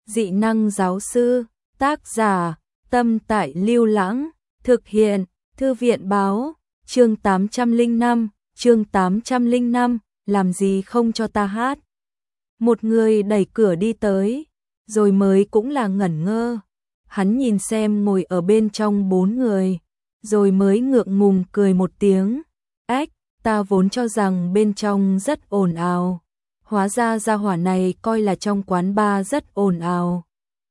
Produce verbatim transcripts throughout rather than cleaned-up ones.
Dị năng giáo sư, tác giả, Tâm Tại Lưu Lãng, thực hiện, Thư viện báo, chương tám trăm lẻ năm, chương tám trăm lẻ năm, làm gì không cho ta hát. Một người đẩy cửa đi tới, rồi mới cũng là ngẩn ngơ. Hắn nhìn xem ngồi ở bên trong bốn người, rồi mới ngượng ngùng cười một tiếng. Ếch, ta vốn cho rằng bên trong rất ồn ào. Hóa ra gia hỏa này coi là trong quán bar rất ồn ào.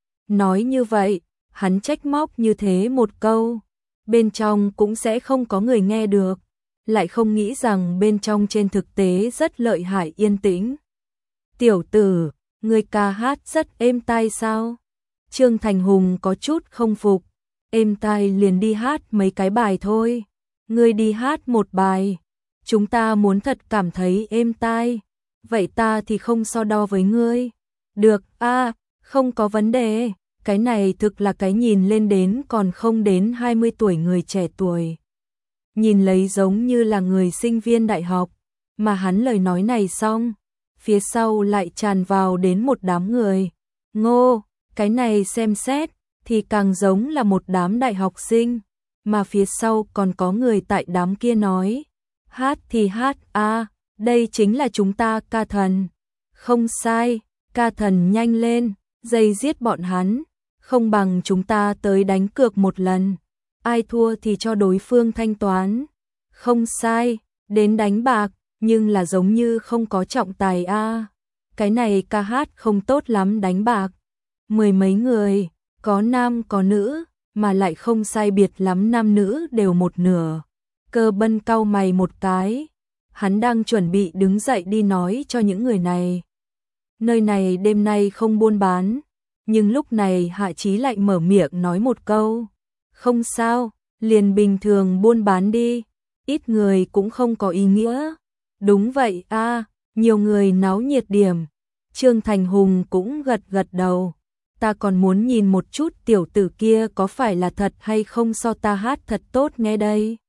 Nói như vậy, hắn trách móc như thế một câu, bên trong cũng sẽ không có người nghe được. Lại không nghĩ rằng bên trong trên thực tế rất lợi hại yên tĩnh. Tiểu tử, ngươi ca hát rất êm tai sao? Trương Thành Hùng có chút không phục. Êm tai liền đi hát mấy cái bài thôi. Ngươi đi hát một bài. Chúng ta muốn thật cảm thấy êm tai. Vậy ta thì không so đo với ngươi. Được, a, à, không có vấn đề. Cái này thực là cái nhìn lên đến còn không đến hai mươi tuổi người trẻ tuổi. Nhìn lấy giống như là người sinh viên đại học. Mà hắn lời nói này xong, phía sau lại tràn vào đến một đám người. Ngô, cái này xem xét thì càng giống là một đám đại học sinh. Mà phía sau còn có người tại đám kia nói. Hát thì hát, a, à, đây chính là chúng ta ca thần. Không sai, ca thần nhanh lên, dây giết bọn hắn. Không bằng chúng ta tới đánh cược một lần. Ai thua thì cho đối phương thanh toán. Không sai, đến đánh bạc, nhưng là giống như không có trọng tài a. À. Cái này ca hát không tốt lắm đánh bạc. Mười mấy người, có nam có nữ, mà lại không sai biệt lắm nam nữ đều một nửa. Cơ Bân cau mày một cái. Hắn đang chuẩn bị đứng dậy đi nói cho những người này. Nơi này đêm nay không buôn bán. Nhưng lúc này Hạ Chí lại mở miệng nói một câu. Không sao, liền bình thường buôn bán đi. Ít người cũng không có ý nghĩa. Đúng vậy a, à, nhiều người náo nhiệt điểm. Trương Thành Hùng cũng gật gật đầu. Ta còn muốn nhìn một chút tiểu tử kia có phải là thật hay không so ta hát thật tốt nghe đây.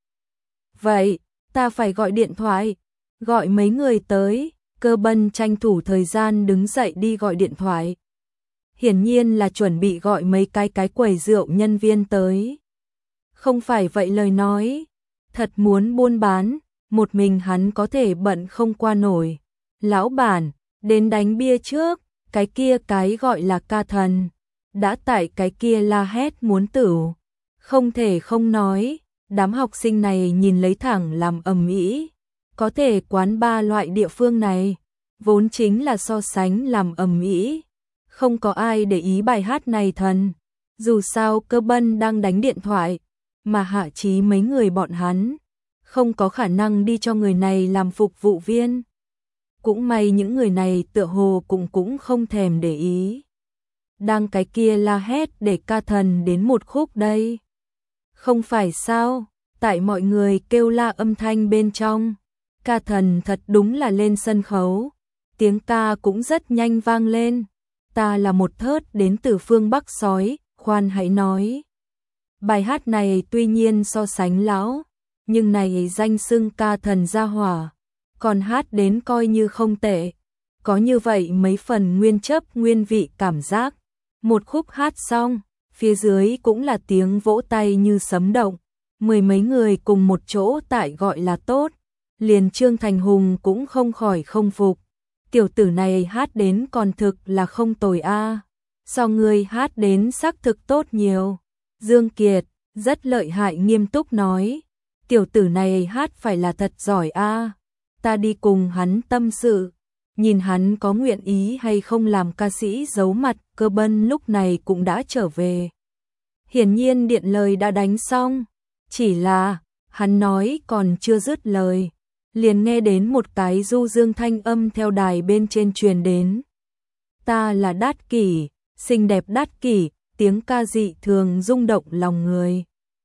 Vậy, ta phải gọi điện thoại. Gọi mấy người tới. Cơ Bân tranh thủ thời gian đứng dậy đi gọi điện thoại. Hiển nhiên là chuẩn bị gọi mấy cái cái quầy rượu nhân viên tới. Không phải vậy lời nói. Thật muốn buôn bán, một mình hắn có thể bận không qua nổi. Lão bản, đến đánh bia trước, cái kia cái gọi là ca thần. Đã tại cái kia la hét muốn tửu. Không thể không nói, đám học sinh này nhìn lấy thẳng làm ầm ĩ. Có thể quán ba loại địa phương này, vốn chính là so sánh làm ầm ĩ. Không có ai để ý bài hát này thần. Dù sao Cơ Bân đang đánh điện thoại, mà Hạ Chí mấy người bọn hắn không có khả năng đi cho người này làm phục vụ viên. Cũng may những người này tựa hồ cũng cũng không thèm để ý. Đang cái kia la hét để ca thần đến một khúc đây. Không phải sao, tại mọi người kêu la âm thanh bên trong. Ca thần thật đúng là lên sân khấu. Tiếng ca cũng rất nhanh vang lên. Ta là một thớt đến từ phương Bắc sói, khoan hãy nói. Bài hát này tuy nhiên so sánh lão, nhưng này danh xưng ca thần gia hỏa, còn hát đến coi như không tệ. Có như vậy mấy phần nguyên chấp nguyên vị cảm giác. Một khúc hát xong, phía dưới cũng là tiếng vỗ tay như sấm động. Mười mấy người cùng một chỗ tại gọi là tốt. Liền Trương Thành Hùng cũng không khỏi không phục. Tiểu tử này hát đến còn thực là không tồi a. À. So người hát đến xác thực tốt nhiều. Dương Kiệt, rất lợi hại nghiêm túc nói. Tiểu tử này hát phải là thật giỏi a. À. Ta đi cùng hắn tâm sự. Nhìn hắn có nguyện ý hay không làm ca sĩ giấu mặt. Cơ Bân lúc này cũng đã trở về. Hiển nhiên điện lời đã đánh xong. Chỉ là, hắn nói còn chưa dứt lời. Liền nghe đến một cái du dương thanh âm theo đài bên trên truyền đến. Ta là Đát Kỷ, xinh đẹp Đát Kỷ, tiếng ca dị thường rung động lòng người.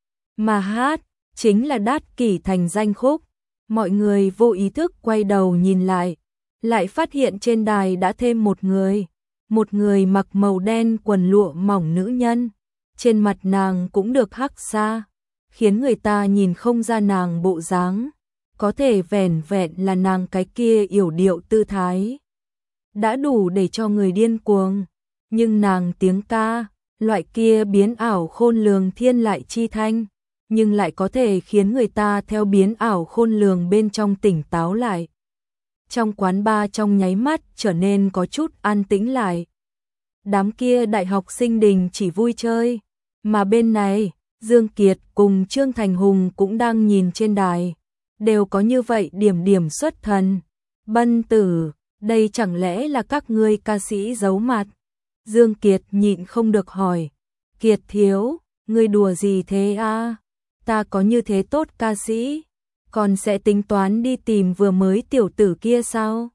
Mà hát, chính là Đát Kỷ thành danh khúc. Mọi người vô ý thức quay đầu nhìn lại, lại phát hiện trên đài đã thêm một người. Một người mặc màu đen quần lụa mỏng nữ nhân. Trên mặt nàng cũng được hắc xa, khiến người ta nhìn không ra nàng bộ dáng. Có thể vẻn vẹn là nàng cái kia yểu điệu tư thái. Đã đủ để cho người điên cuồng. nhưng nàng tiếng ca, loại kia biến ảo khôn lường thiên lại chi thanh, nhưng lại có thể khiến người ta theo biến ảo khôn lường bên trong tỉnh táo lại. Trong quán bar trong nháy mắt trở nên có chút an tĩnh lại. Đám kia đại học sinh đình chỉ vui chơi, mà bên này, Dương Kiệt cùng Trương Thành Hùng cũng đang nhìn trên đài, đều có như vậy điểm điểm xuất thần. Bân Tử, đây chẳng lẽ là các ngươi ca sĩ giấu mặt? Dương Kiệt nhịn không được hỏi, Kiệt thiếu, ngươi đùa gì thế a? Ta có như thế tốt ca sĩ, còn sẽ tính toán đi tìm vừa mới tiểu tử kia sao?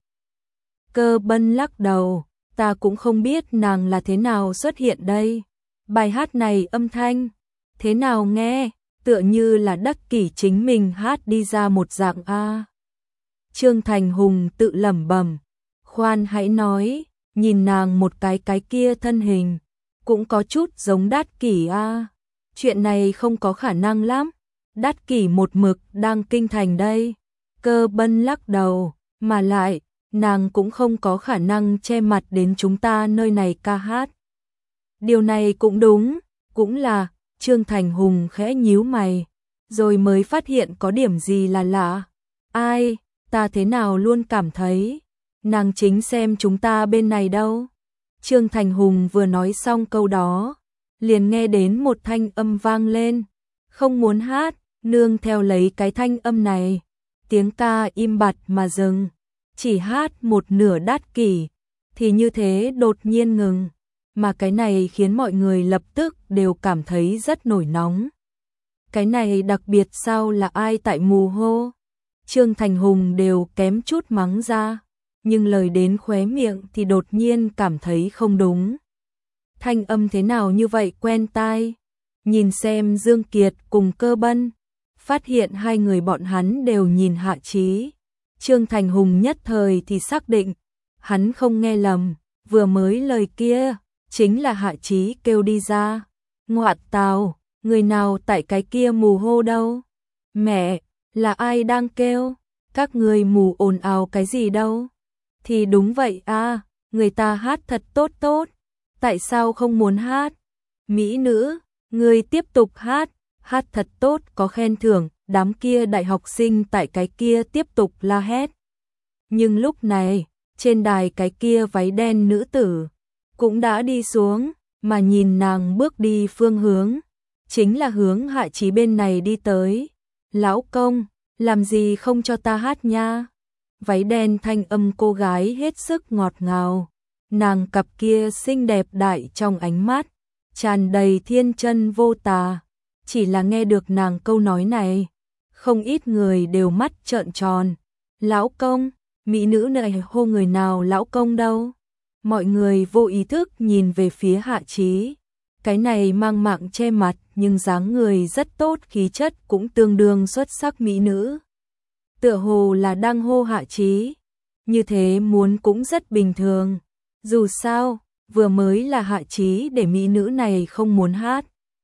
Cơ Bân lắc đầu, ta cũng không biết nàng là thế nào xuất hiện đây. Bài hát này âm thanh, thế nào nghe, tựa như là Đắc Kỷ chính mình hát đi ra một dạng a. Trương Thành Hùng tự lẩm bẩm, khoan hãy nói, nhìn nàng một cái cái kia thân hình, cũng có chút giống Đắc Kỷ a. Chuyện này không có khả năng lắm, Đắc Kỷ một mực đang kinh thành đây. Cơ Bân lắc đầu, mà lại, nàng cũng không có khả năng che mặt đến chúng ta nơi này ca hát. Điều này cũng đúng, cũng là, Trương Thành Hùng khẽ nhíu mày, rồi mới phát hiện có điểm gì là lạ. Ai, ta thế nào luôn cảm thấy, nàng chính xem chúng ta bên này đâu. Trương Thành Hùng vừa nói xong câu đó, liền nghe đến một thanh âm vang lên, không muốn hát, nương theo lấy cái thanh âm này, tiếng ca im bặt mà dừng, chỉ hát một nửa Đắc Kỷ, thì như thế đột nhiên ngừng, mà cái này khiến mọi người lập tức đều cảm thấy rất nổi nóng. Cái này đặc biệt sao là ai tại mù hô? Trương Thành Hùng đều kém chút mắng ra, nhưng lời đến khóe miệng thì đột nhiên cảm thấy không đúng. Thanh âm thế nào như vậy quen tai? Nhìn xem Dương Kiệt cùng Cơ Bân, phát hiện hai người bọn hắn đều nhìn Hạ Chí. Trương Thành Hùng nhất thời thì xác định, hắn không nghe lầm, vừa mới lời kia, chính là Hạ Chí kêu đi ra. Ngoạn tào, người nào tại cái kia mù hô đâu? Mẹ, là ai đang kêu? Các người mù ồn ào cái gì đâu? Thì đúng vậy à, người ta hát thật tốt tốt, tại sao không muốn hát? Mỹ nữ, người tiếp tục hát, hát thật tốt có khen thưởng, đám kia đại học sinh tại cái kia tiếp tục la hét. Nhưng lúc này, trên đài cái kia váy đen nữ tử, cũng đã đi xuống, mà nhìn nàng bước đi phương hướng, chính là hướng Hạ Chí bên này đi tới. Lão công, làm gì không cho ta hát nha? Váy đen thanh âm cô gái hết sức ngọt ngào, nàng cặp kia xinh đẹp đại trong ánh mắt, tràn đầy thiên chân vô tà, chỉ là nghe được nàng câu nói này, không ít người đều mắt trợn tròn. Lão công, mỹ nữ này hô người nào lão công đâu? Mọi người vô ý thức nhìn về phía Hạ Chí, cái này mang mạng che mặt nhưng dáng người rất tốt, khí chất cũng tương đương xuất sắc mỹ nữ. Tựa hồ là đang hô Hạ Chí, như thế muốn cũng rất bình thường. Dù sao, vừa mới là Hạ Chí để mỹ nữ này không muốn hát.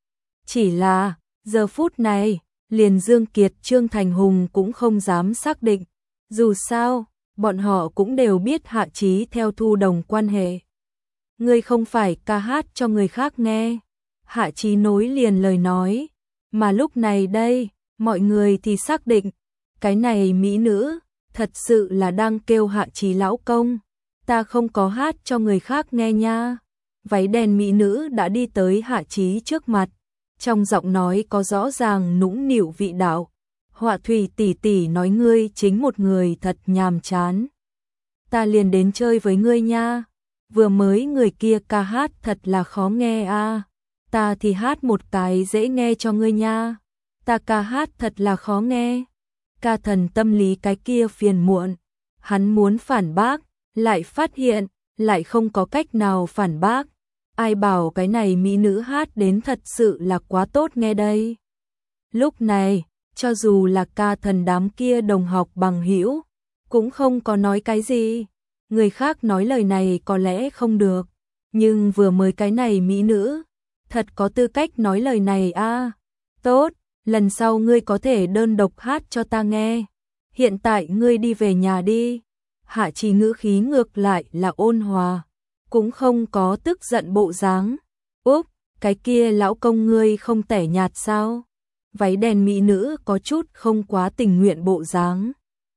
Chỉ là, giờ phút này, liền Dương Kiệt Trương Thành Hùng cũng không dám xác định. Dù sao, bọn họ cũng đều biết Hạ Chí theo Thu Đồng quan hệ. Ngươi không phải ca hát cho người khác nghe. Hạ Chí nối liền lời nói, mà lúc này đây, mọi người thì xác định, cái này mỹ nữ, thật sự là đang kêu Hạ Chí lão công, ta không có hát cho người khác nghe nha. Váy đen mỹ nữ đã đi tới Hạ Chí trước mặt, trong giọng nói có rõ ràng nũng nịu vị đạo. Họa Thủy tỷ tỷ nói ngươi chính một người thật nhàm chán. Ta liền đến chơi với ngươi nha. Vừa mới người kia ca hát thật là khó nghe a. À. Ta thì hát một cái dễ nghe cho ngươi nha. Ta ca hát thật là khó nghe. Ca thần tâm lý cái kia phiền muộn. Hắn muốn phản bác, lại phát hiện, lại không có cách nào phản bác. Ai bảo cái này mỹ nữ hát đến thật sự là quá tốt nghe đây. Lúc này, cho dù là ca thần đám kia đồng học bằng hữu, cũng không có nói cái gì. Người khác nói lời này có lẽ không được, nhưng vừa mới cái này mỹ nữ, thật có tư cách nói lời này a. À. Tốt, lần sau ngươi có thể đơn độc hát cho ta nghe. Hiện tại ngươi đi về nhà đi. Hạ Chí ngữ khí ngược lại là ôn hòa, cũng không có tức giận bộ dáng. Úp, cái kia lão công ngươi không tẻ nhạt sao? Váy đen mỹ nữ có chút không quá tình nguyện bộ dáng.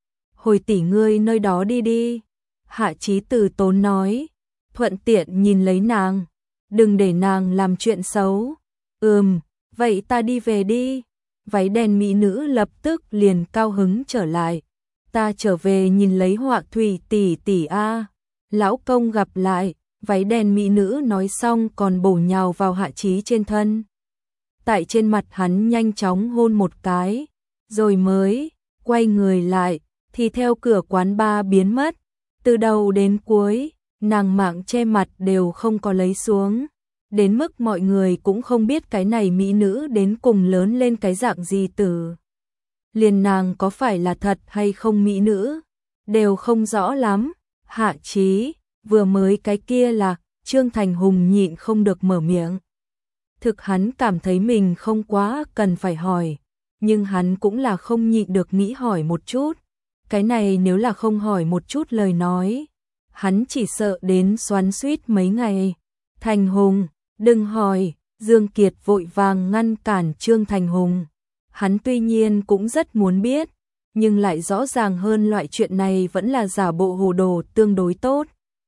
Hồi tỷ ngươi nơi đó đi đi. Hạ Chí từ tốn nói, thuận tiện nhìn lấy nàng, đừng để nàng làm chuyện xấu. Ừm, vậy ta đi về đi. Váy đen mỹ nữ lập tức liền cao hứng trở lại. Ta trở về nhìn lấy Họa Thủy tỷ tỷ a. Lão công gặp lại. Váy đen mỹ nữ nói xong còn bổ nhào vào Hạ Chí trên thân. Tại trên mặt hắn nhanh chóng hôn một cái, rồi mới quay người lại, thì theo cửa quán bar biến mất. Từ đầu đến cuối, nàng mạng che mặt đều không có lấy xuống. Đến mức mọi người cũng không biết cái này mỹ nữ đến cùng lớn lên cái dạng gì từ. Liền nàng có phải là thật hay không mỹ nữ, đều không rõ lắm. Hạ Chí, vừa mới cái kia là, Trương Thành Hùng nhịn không được mở miệng. Thực hắn cảm thấy mình không quá cần phải hỏi, nhưng hắn cũng là không nhịn được nghĩ hỏi một chút. Cái này nếu là không hỏi một chút lời nói, hắn chỉ sợ đến xoắn xuýt mấy ngày. Thành Hùng, đừng hỏi. Dương Kiệt vội vàng ngăn cản Trương Thành Hùng. Hắn tuy nhiên cũng rất muốn biết, nhưng lại rõ ràng hơn loại chuyện này vẫn là giả bộ hồ đồ tương đối tốt.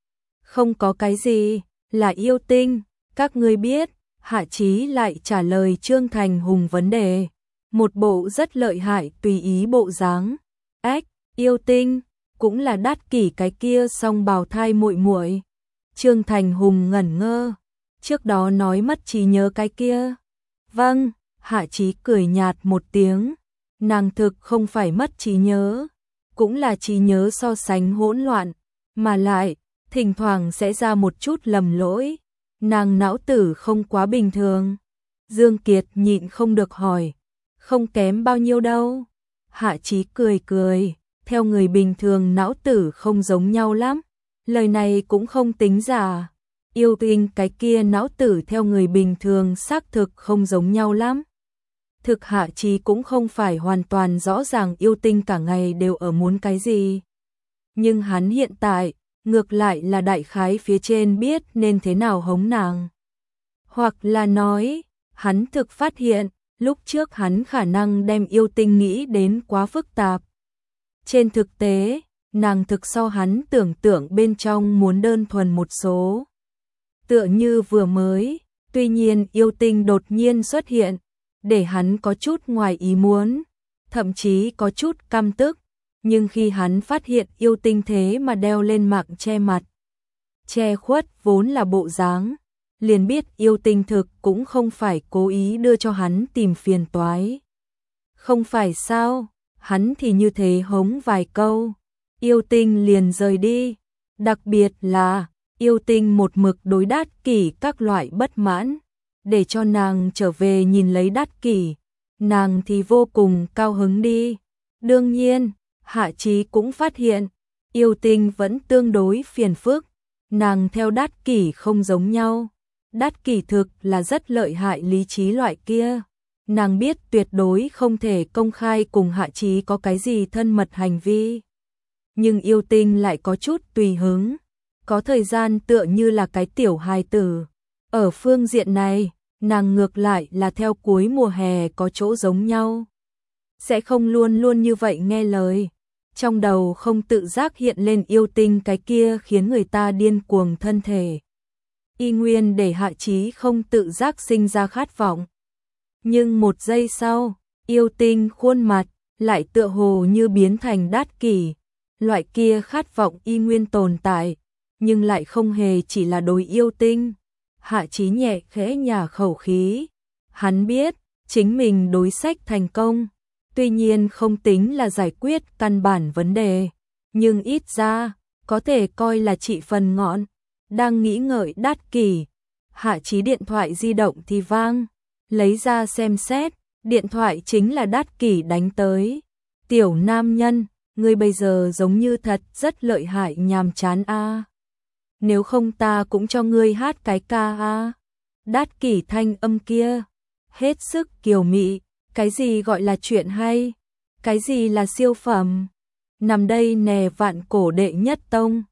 Không có cái gì, là yêu tinh, các ngươi biết. Hạ Chí lại trả lời Trương Thành Hùng vấn đề. Một bộ rất lợi hại tùy ý bộ dáng. Ách, yêu tinh, cũng là Đát Kỷ cái kia song bào thai muội muội. Trương Thành Hùng ngẩn ngơ. Trước đó nói mất trí nhớ cái kia. Vâng, Hạ Chí cười nhạt một tiếng. Nàng thực không phải mất trí nhớ, cũng là trí nhớ so sánh hỗn loạn, mà lại thỉnh thoảng sẽ ra một chút lầm lỗi. Nàng não tử không quá bình thường. Dương Kiệt nhịn không được hỏi, không kém bao nhiêu đâu. Hạ Chí cười cười, theo người bình thường não tử không giống nhau lắm. Lời này cũng không tính giả. Yêu tinh cái kia não tử theo người bình thường xác thực không giống nhau lắm. Thực Hạ Chí cũng không phải hoàn toàn rõ ràng yêu tinh cả ngày đều ở muốn cái gì. Nhưng hắn hiện tại, ngược lại là đại khái phía trên biết nên thế nào hống nàng. Hoặc là nói, hắn thực phát hiện, lúc trước hắn khả năng đem yêu tinh nghĩ đến quá phức tạp. Trên thực tế, nàng thực so hắn tưởng tượng bên trong muốn đơn thuần một số. Tựa như vừa mới, tuy nhiên yêu tinh đột nhiên xuất hiện, để hắn có chút ngoài ý muốn, thậm chí có chút căm tức. Nhưng khi hắn phát hiện yêu tinh thế mà đeo lên mạng che mặt, che khuất vốn là bộ dáng, liền biết yêu tinh thực cũng không phải cố ý đưa cho hắn tìm phiền toái. Không phải sao, hắn thì như thế hống vài câu, yêu tinh liền rời đi. Đặc biệt là, yêu tinh một mực đối Đát Kỷ các loại bất mãn, để cho nàng trở về nhìn lấy Đát Kỷ, nàng thì vô cùng cao hứng đi. Đương nhiên, Hạ Chí cũng phát hiện, yêu tinh vẫn tương đối phiền phức, nàng theo Đát Kỷ không giống nhau. Đát Kỷ thực là rất lợi hại lý trí loại kia, nàng biết tuyệt đối không thể công khai cùng Hạ Chí có cái gì thân mật hành vi. Nhưng yêu tinh lại có chút tùy hứng, có thời gian tựa như là cái tiểu hài tử. Ở phương diện này, nàng ngược lại là theo cuối mùa hè có chỗ giống nhau. Sẽ không luôn luôn như vậy nghe lời. Trong đầu không tự giác hiện lên yêu tinh cái kia khiến người ta điên cuồng thân thể. Y nguyên để Hạ Chí không tự giác sinh ra khát vọng. Nhưng một giây sau, yêu tinh khuôn mặt lại tựa hồ như biến thành Đát Kỷ. Loại kia khát vọng y nguyên tồn tại, nhưng lại không hề chỉ là đối yêu tinh. Hạ Chí nhẹ khẽ nhả khẩu khí. Hắn biết, chính mình đối sách thành công. Tuy nhiên không tính là giải quyết căn bản vấn đề, nhưng ít ra, có thể coi là trị phần ngọn. Đang nghĩ ngợi Đát Kỷ, Hạ Chí điện thoại di động thì vang. Lấy ra xem xét, điện thoại chính là Đát Kỷ đánh tới. Tiểu nam nhân, ngươi bây giờ giống như thật rất lợi hại nhàm chán a. Nếu không ta cũng cho ngươi hát cái ca a. Đát Kỷ thanh âm kia, hết sức kiều mị. Cái gì gọi là chuyện hay? Cái gì là siêu phẩm? Nằm đây nè vạn cổ đệ nhất tông,